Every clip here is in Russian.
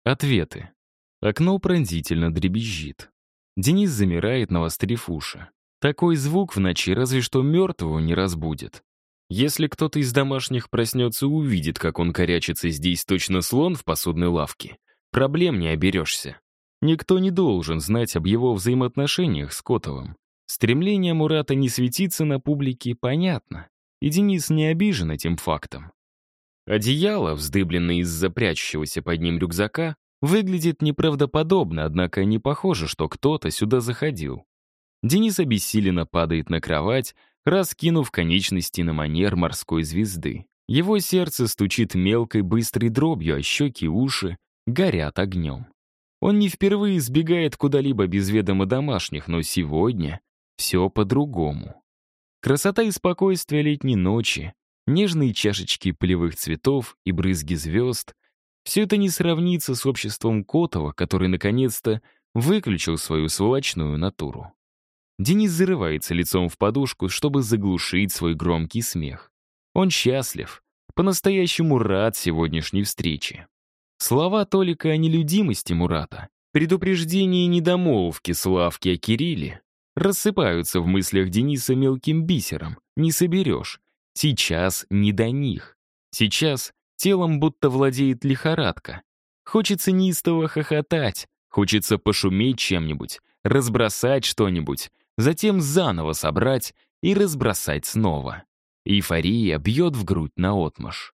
Ответы. Окно пронзительно дребезжит. Денис замирает, навострив уши. Такой звук в ночи разве что мертвого не разбудит. Если кто-то из домашних проснется и увидит, как он корячится здесь точно слон в посудной лавке, проблем не оберешься. Никто не должен знать об его взаимоотношениях с Котовым. Стремление Мурата не светиться на публике понятно, и Денис не обижен этим фактом. Одеяло, вздыбленное из-за прячущегося под ним рюкзака, выглядит неправдоподобно, однако не похоже, что кто-то сюда заходил. Денис обессиленно падает на кровать, раскинув конечности на манер морской звезды. Его сердце стучит мелкой быстрой дробью, а щеки и уши горят огнем. Он не впервые сбегает куда-либо без ведома домашних, но сегодня все по-другому. Красота и спокойствие летней ночи, нежные чашечки полевых цветов и брызги звезд — все это не сравнится с обществом Котова, который наконец-то выключил свою сволочную натуру. Денис зарывается лицом в подушку, чтобы заглушить свой громкий смех. Он счастлив, по-настоящему рад сегодняшней встрече. Слова Толика о нелюдимости Мурата, предупреждения и недомолвки Славки о Кирилле рассыпаются в мыслях Дениса мелким бисером. Не соберешь. Сейчас не до них. Сейчас телом будто владеет лихорадка. Хочется неистово хохотать, хочется пошуметь чем-нибудь, разбросать что-нибудь, затем заново собрать и разбросать снова. Эйфория бьет в грудь наотмашь.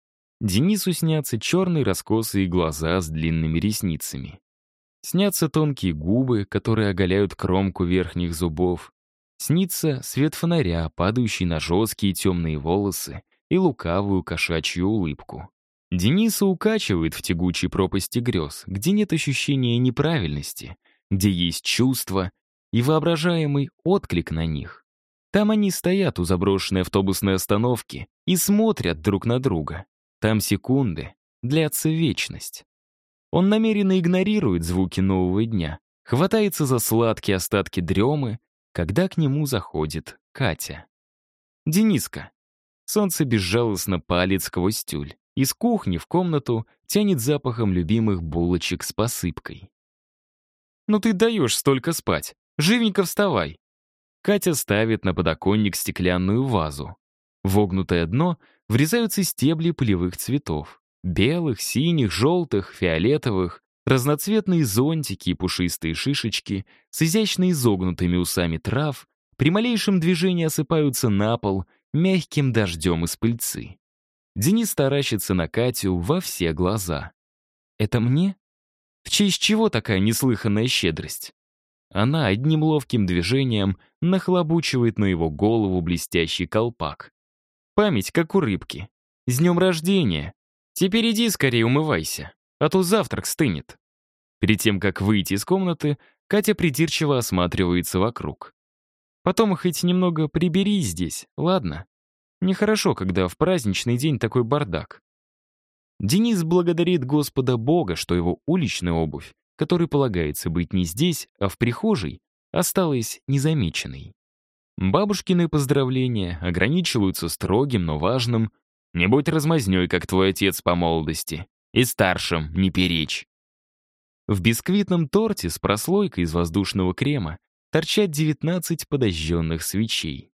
Денису снятся черные раскосые глаза с длинными ресницами. Снятся тонкие губы, которые оголяют кромку верхних зубов. Снится свет фонаря, падающий на жесткие темные волосы и лукавую кошачью улыбку. Дениса укачивает в тягучей пропасти грез, где нет ощущения неправильности, где есть чувства и воображаемый отклик на них. Там они стоят у заброшенной автобусной остановки и смотрят друг на друга. Там секунды длятся вечность. Он намеренно игнорирует звуки нового дня, хватается за сладкие остатки дремы, когда к нему заходит Катя. «Дениска». Солнце безжалостно палит сквозь тюль. Из кухни в комнату тянет запахом любимых булочек с посыпкой. «Ну ты даешь столько спать. Живенько вставай». Катя ставит на подоконник стеклянную вазу. В вогнутое дно врезаются стебли полевых цветов. Белых, синих, желтых, фиолетовых, разноцветные зонтики и пушистые шишечки с изящно изогнутыми усами трав при малейшем движении осыпаются на пол мягким дождем из пыльцы. Денис таращится на Катю во все глаза. «Это мне? В честь чего такая неслыханная щедрость?» Она одним ловким движением нахлобучивает на его голову блестящий колпак. «Память, как у рыбки. С днем рождения! Теперь иди скорее умывайся, а то завтрак стынет». Перед тем, как выйти из комнаты, Катя придирчиво осматривается вокруг. «Потом хоть немного прибери здесь, ладно? Нехорошо, когда в праздничный день такой бардак». Денис благодарит Господа Бога, что его уличная обувь, которой полагается быть не здесь, а в прихожей, осталась незамеченной. Бабушкины поздравления ограничиваются строгим, но важным: «Не будь размазнёй, как твой отец по молодости, и старшим не перечь». В бисквитном торте с прослойкой из воздушного крема торчат 19 подожженных свечей.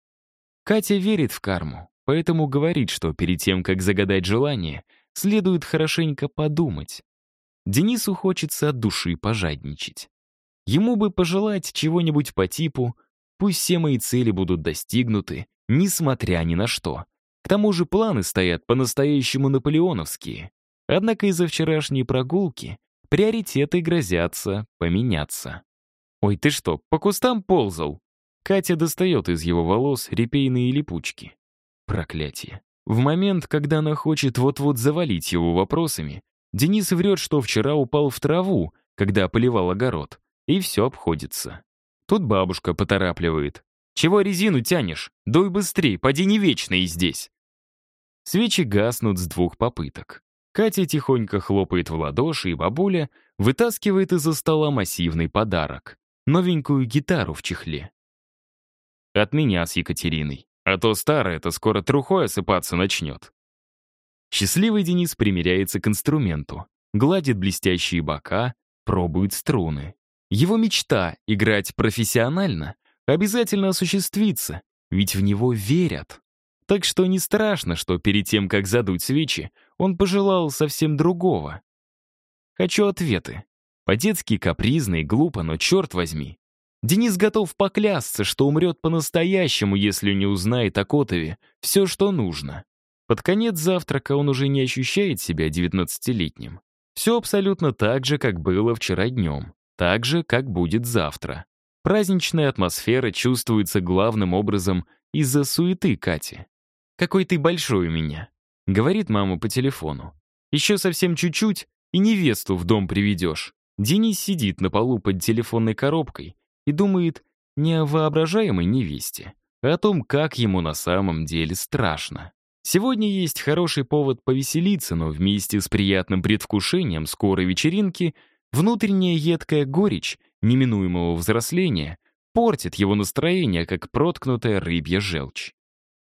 Катя верит в карму, поэтому говорит, что перед тем, как загадать желание, следует хорошенько подумать. Денису хочется от души пожадничать. Ему бы пожелать чего-нибудь по типу «пусть все мои цели будут достигнуты, несмотря ни на что». К тому же планы стоят по-настоящему наполеоновские. Однако из-за вчерашней прогулки приоритеты грозятся поменяться. «Ой, ты что, по кустам ползал?» Катя достает из его волос репейные липучки. Проклятие. В момент, когда она хочет вот-вот завалить его вопросами, Денис врет, что вчера упал в траву, когда поливал огород, и все обходится. Тут бабушка поторапливает. «Чего резину тянешь? Дуй быстрей, поди не вечно и здесь». Свечи гаснут с 2 попыток. Катя тихонько хлопает в ладоши, и бабуля вытаскивает из-за стола массивный подарок — новенькую гитару в чехле. «От меня с Екатериной, а то старая-то скоро трухой осыпаться начнет». Счастливый Денис примиряется к инструменту. гладит блестящие бока, пробует струны. Его мечта — играть профессионально — обязательно осуществится, ведь в него верят. Так что не страшно, что перед тем, как задуть свечи, он пожелал совсем другого. Хочу ответы. По-детски капризно и глупо, но черт возьми. Денис готов поклясться, что умрет по-настоящему, если не узнает о Котове все, что нужно. Под конец завтрака он уже не ощущает себя 19-летним. Все абсолютно так же, как было вчера днем. Так же, как будет завтра. Праздничная атмосфера чувствуется главным образом из-за суеты Кати. «Какой ты большой у меня», — говорит мама по телефону. «Еще совсем чуть-чуть, и невесту в дом приведешь». Денис сидит на полу под телефонной коробкой и думает не о воображаемой невесте, а о том, как ему на самом деле страшно. Сегодня есть хороший повод повеселиться, но вместе с приятным предвкушением скорой вечеринки внутренняя едкая горечь неминуемого взросления портит его настроение, как проткнутая рыбья желчь.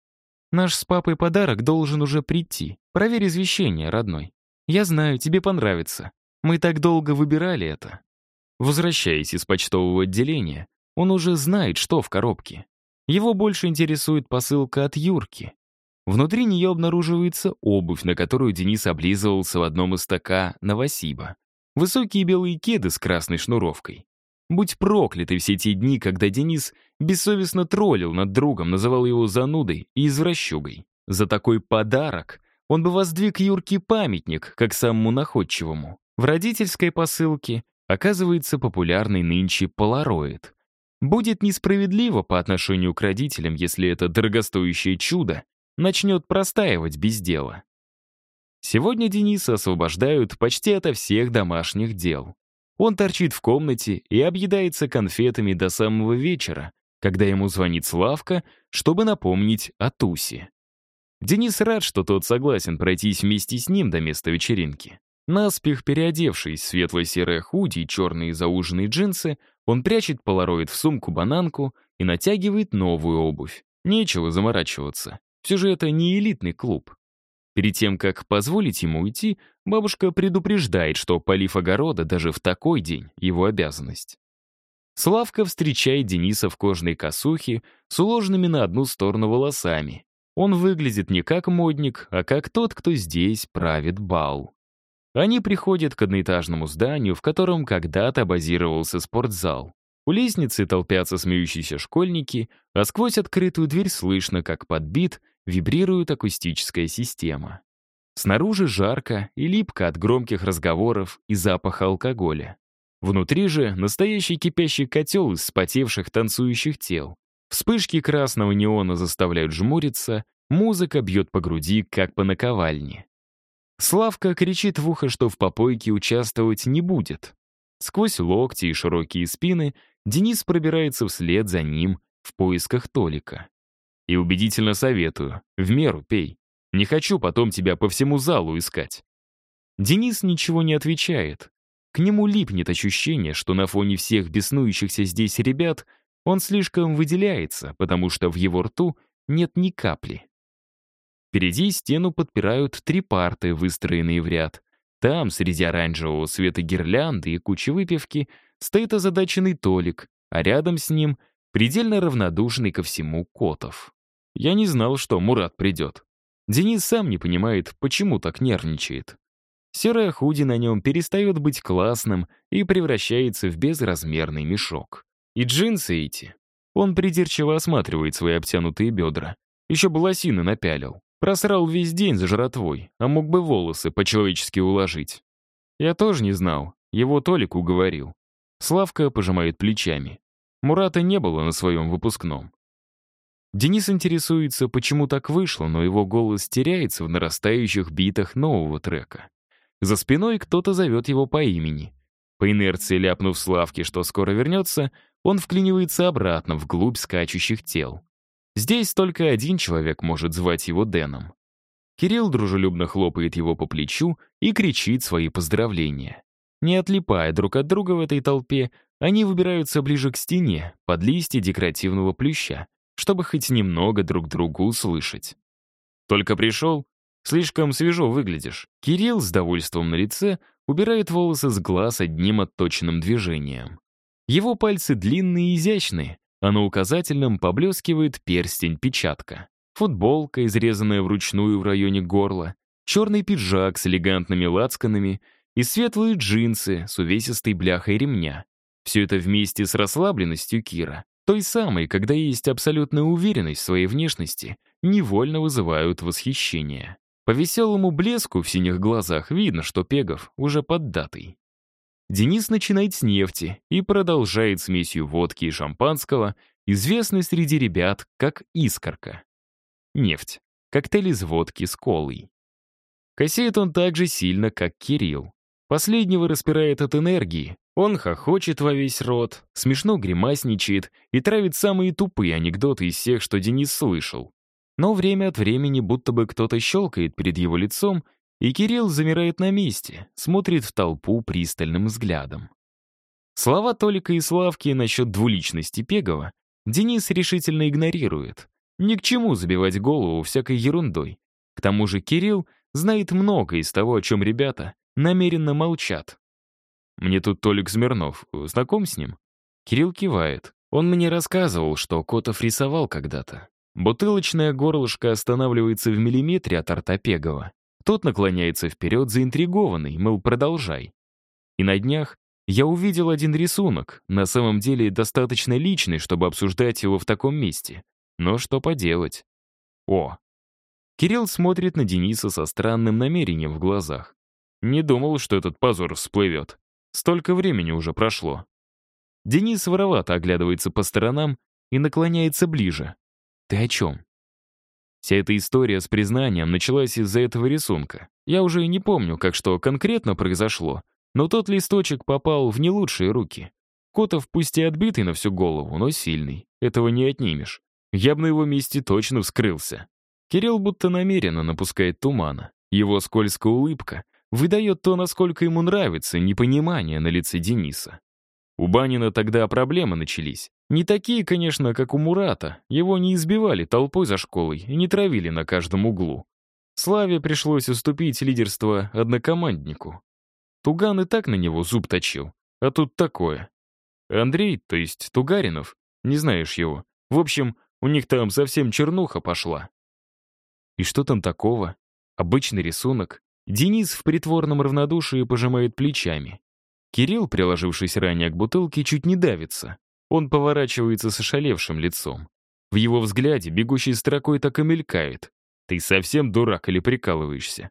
«Наш с папой подарок должен уже прийти. Проверь извещение, родной. Я знаю, тебе понравится. Мы так долго выбирали это». Возвращаясь из почтового отделения, он уже знает, что в коробке. Его больше интересует посылка от Юрки. Внутри нее обнаруживается обувь, на которую Денис облизывался в одном из ТК Новосиба. Высокие белые кеды с красной шнуровкой. Будь прокляты все те дни, когда Денис бессовестно троллил над другом, называл его занудой и извращугой. За такой подарок он бы воздвиг Юрке памятник, как самому находчивому. В родительской посылке оказывается популярный нынче полароид. Будет несправедливо по отношению к родителям, если это дорогостоящее чудо начнет простаивать без дела. Сегодня Дениса освобождают почти ото всех домашних дел. Он торчит в комнате и объедается конфетами до самого вечера, когда ему звонит Славка, чтобы напомнить о Тусе. Денис рад, что тот согласен пройтись вместе с ним до места вечеринки. Наспех переодевшись в светло-серое худи и черные зауженные джинсы, он прячет полароид в сумку-бананку и натягивает новую обувь. Нечего заморачиваться. Все же это не элитный клуб. Перед тем, как позволить ему уйти, бабушка предупреждает, что полив огорода даже в такой день — его обязанность. Славка встречает Дениса в кожаной косухе с уложенными на одну сторону волосами. Он выглядит не как модник, а как тот, кто здесь правит бал. Они приходят к одноэтажному зданию, в котором когда-то базировался спортзал. У лестницы толпятся смеющиеся школьники, а сквозь открытую дверь слышно, как под бит вибрирует акустическая система. Снаружи жарко и липко от громких разговоров и запаха алкоголя. Внутри же настоящий кипящий котел из вспотевших танцующих тел. Вспышки красного неона заставляют жмуриться, музыка бьет по груди, как по наковальне. Славка кричит в ухо, что в попойке участвовать не будет. Сквозь локти и широкие спины Денис пробирается вслед за ним в поисках Толика. И убедительно советую, в меру пей. Не хочу потом тебя по всему залу искать. Денис ничего не отвечает. К нему липнет ощущение, что на фоне всех беснующихся здесь ребят он слишком выделяется, потому что в его рту нет ни капли. Впереди стену подпирают 3 парты, выстроенные в ряд. Там, среди оранжевого света гирлянды и кучи выпивки, стоит озадаченный Толик, а рядом с ним предельно равнодушный ко всему Котов. Я не знал, что Мурат придет. Денис сам не понимает, почему так нервничает. Серая худи на нем перестает быть классным и превращается в безразмерный мешок. И джинсы эти. Он придирчиво осматривает свои обтянутые бедра. Еще бы лосины напялил. Просрал весь день за жратвой, а мог бы волосы по-человечески уложить. Я тоже не знал, его Толик уговорил. Славка пожимает плечами. Мурата не было на своем выпускном. Денис интересуется, почему так вышло, но его голос теряется в нарастающих битах нового трека. За спиной кто-то зовет его по имени. По инерции ляпнув Славке, что скоро вернется, он вклинивается обратно вглубь скачущих тел. Здесь только один человек может звать его Дэном. Кирилл дружелюбно хлопает его по плечу и кричит свои поздравления. Не отлипая друг от друга в этой толпе, они выбираются ближе к стене, под листья декоративного плюща, чтобы хоть немного друг другу услышать. «Только пришел? Слишком свежо выглядишь». Кирилл с довольством на лице убирает волосы с глаз одним отточенным движением. Его пальцы длинные и изящные, а на указательном поблескивает перстень-печатка. Футболка, изрезанная вручную в районе горла, черный пиджак с элегантными лацканами и светлые джинсы с увесистой бляхой ремня. Все это вместе с расслабленностью Кира, той самой, когда есть абсолютная уверенность в своей внешности, невольно вызывают восхищение. По веселому блеску в синих глазах видно, что Пегов уже поддатый. Денис начинает с нефти и продолжает смесью водки и шампанского, известный среди ребят как «Искорка». Нефть. Коктейль из водки с колой. Косеет он так же сильно, как Кирилл. Последнего распирает от энергии. Он хохочет во весь рот, смешно гримасничает и травит самые тупые анекдоты из всех, что Денис слышал. Но время от времени будто бы кто-то щелкает перед его лицом, и Кирилл замирает на месте, смотрит в толпу пристальным взглядом. Слова Толика и Славки насчет двуличности Пегова Денис решительно игнорирует. Ни к чему забивать голову всякой ерундой. К тому же Кирилл знает много из того, о чем ребята намеренно молчат. «Мне тут Толик Смирнов. Знаком с ним?» Кирилл кивает. Он мне рассказывал, что Котов рисовал когда-то. Бутылочное горлышко останавливается в миллиметре от рта Пегова. Тот наклоняется вперед заинтригованный, мол, продолжай. И на днях я увидел один рисунок, на самом деле достаточно личный, чтобы обсуждать его в таком месте. Но что поделать? О! Кирилл смотрит на Дениса со странным намерением в глазах. Не думал, что этот позор всплывет. Столько времени уже прошло. Денис воровато оглядывается по сторонам и наклоняется ближе. «Ты о чем?» Вся эта история с признанием началась из-за этого рисунка. Я уже не помню, как что конкретно произошло, но тот листочек попал в не лучшие руки. Котов пусть и отбитый на всю голову, но сильный. Этого не отнимешь. Я бы на его месте точно вскрылся. Кирилл будто намеренно напускает тумана. Его скользкая улыбка выдает то, насколько ему нравится непонимание на лице Дениса. У Банина тогда проблемы начались. Не такие, конечно, как у Мурата. Его не избивали толпой за школой и не травили на каждом углу. Славе пришлось уступить лидерство однокоманднику. Туган и так на него зуб точил. А тут такое. Андрей, то есть Тугаринов, не знаешь его. В общем, у них там совсем чернуха пошла. И что там такого? Обычный рисунок. Денис в притворном равнодушии пожимает плечами. Кирилл, приложившись ранее к бутылке, чуть не давится. Он поворачивается с ошалевшим лицом. В его взгляде бегущей строкой так и мелькает. «Ты совсем дурак или прикалываешься?»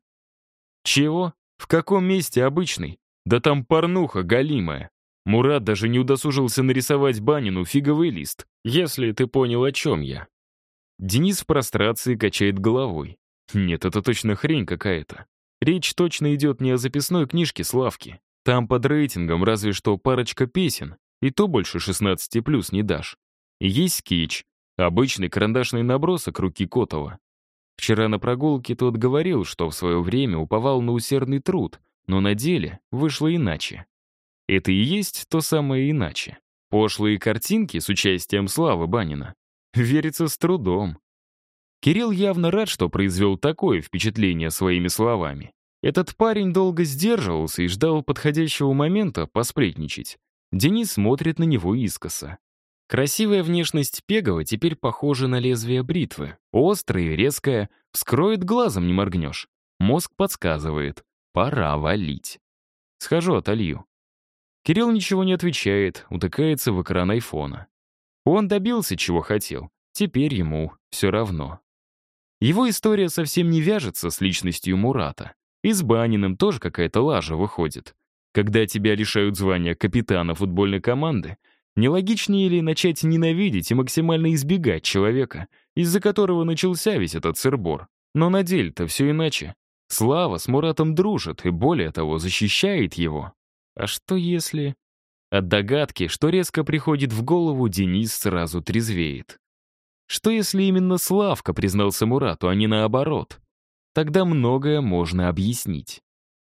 «Чего? В каком месте обычный? Да там порнуха галимая. Мурат даже не удосужился нарисовать Банину фиговый лист, если ты понял, о чем я». Денис в прострации качает головой. Нет, это точно хрень какая-то. Речь точно идет не о записной книжке Славки. Там под рейтингом разве что парочка песен, и то больше 16+ не дашь. И есть скетч, обычный карандашный набросок руки Котова. Вчера на прогулке тот говорил, что в свое время уповал на усердный труд, но на деле вышло иначе. Это и есть то самое иначе. Пошлые картинки с участием Славы Банина. Верится с трудом. Кирилл явно рад, что произвел такое впечатление своими словами. Этот парень долго сдерживался и ждал подходящего момента посплетничать. Денис смотрит на него искоса. Красивая внешность Пегова теперь похожа на лезвие бритвы. Острая и резкая, вскроет глазом не моргнешь. Мозг подсказывает. Пора валить. Схожу, отолью. Кирилл ничего не отвечает, утыкается в экран айфона. Он добился, чего хотел. Теперь ему все равно. Его история совсем не вяжется с личностью Мурата. И с Баниным тоже какая-то лажа выходит. Когда тебя лишают звания капитана футбольной команды, нелогичнее ли начать ненавидеть и максимально избегать человека, из-за которого начался весь этот сыр-бор? Но на деле-то все иначе. Слава с Муратом дружит и, более того, защищает его. А что если... От догадки, что резко приходит в голову, Денис сразу трезвеет. Что если именно Славка признался Мурату, а не наоборот? Тогда многое можно объяснить.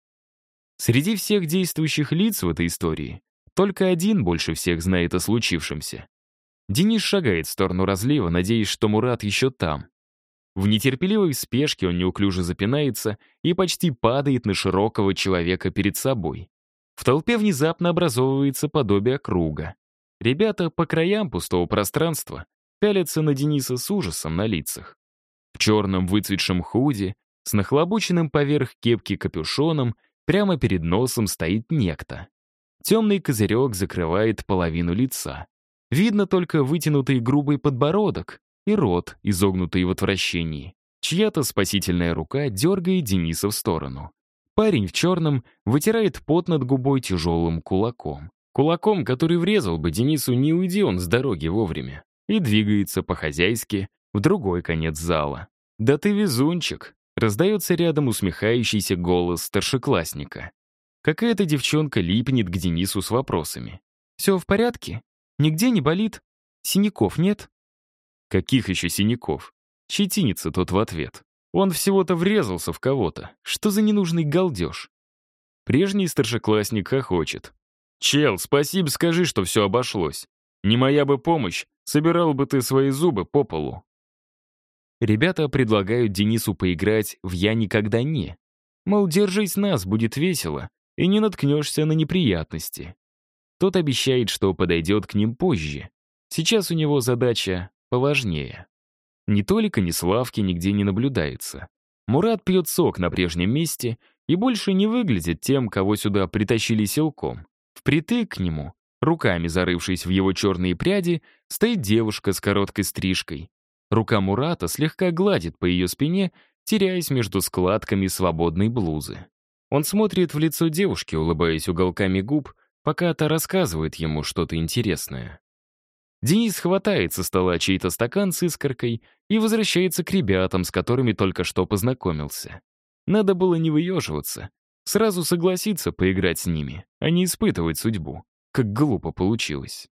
Среди всех действующих лиц в этой истории только один больше всех знает о случившемся. Денис шагает в сторону разлива, надеясь, что Мурат еще там. В нетерпеливой спешке он неуклюже запинается и почти падает на широкого человека перед собой. В толпе внезапно образовывается подобие круга. Ребята по краям пустого пространства пялятся на Дениса с ужасом на лицах. В черном выцветшем худи, с нахлобученным поверх кепки капюшоном, прямо перед носом стоит некто. Темный козырек закрывает половину лица. Видно только вытянутый грубый подбородок и рот, изогнутый в отвращении. Чья-то спасительная рука дергает Дениса в сторону. Парень в черном вытирает пот над губой тяжелым кулаком. Кулаком, который врезал бы Денису, не уйди он с дороги вовремя. И двигается по-хозяйски в другой конец зала. «Да ты везунчик!» — раздается рядом усмехающийся голос старшеклассника. Какая-то девчонка липнет к Денису с вопросами. «Все в порядке? Нигде не болит? Синяков нет?» «Каких еще синяков?» Щетинится тот в ответ. «Он всего-то врезался в кого-то. Что за ненужный галдеж?» Прежний старшеклассник хохочет. «Чел, спасибо скажи, что все обошлось. Не моя бы помощь, собирал бы ты свои зубы по полу». Ребята предлагают Денису поиграть в «Я никогда не». Мол, держись нас, будет весело, и не наткнешься на неприятности. Тот обещает, что подойдет к ним позже. Сейчас у него задача поважнее. Ни Толика, ни Славки нигде не наблюдается. Мурат пьет сок на прежнем месте и больше не выглядит тем, кого сюда притащили силком. Впритык к нему, руками зарывшись в его черные пряди, стоит девушка с короткой стрижкой. Рука Мурата слегка гладит по ее спине, теряясь между складками свободной блузы. Он смотрит в лицо девушки, улыбаясь уголками губ, пока та рассказывает ему что-то интересное. Денис хватает со стола чей-то стакан с искоркой и возвращается к ребятам, с которыми только что познакомился. Надо было не выеживаться, сразу согласиться поиграть с ними, а не испытывать судьбу. Как глупо получилось.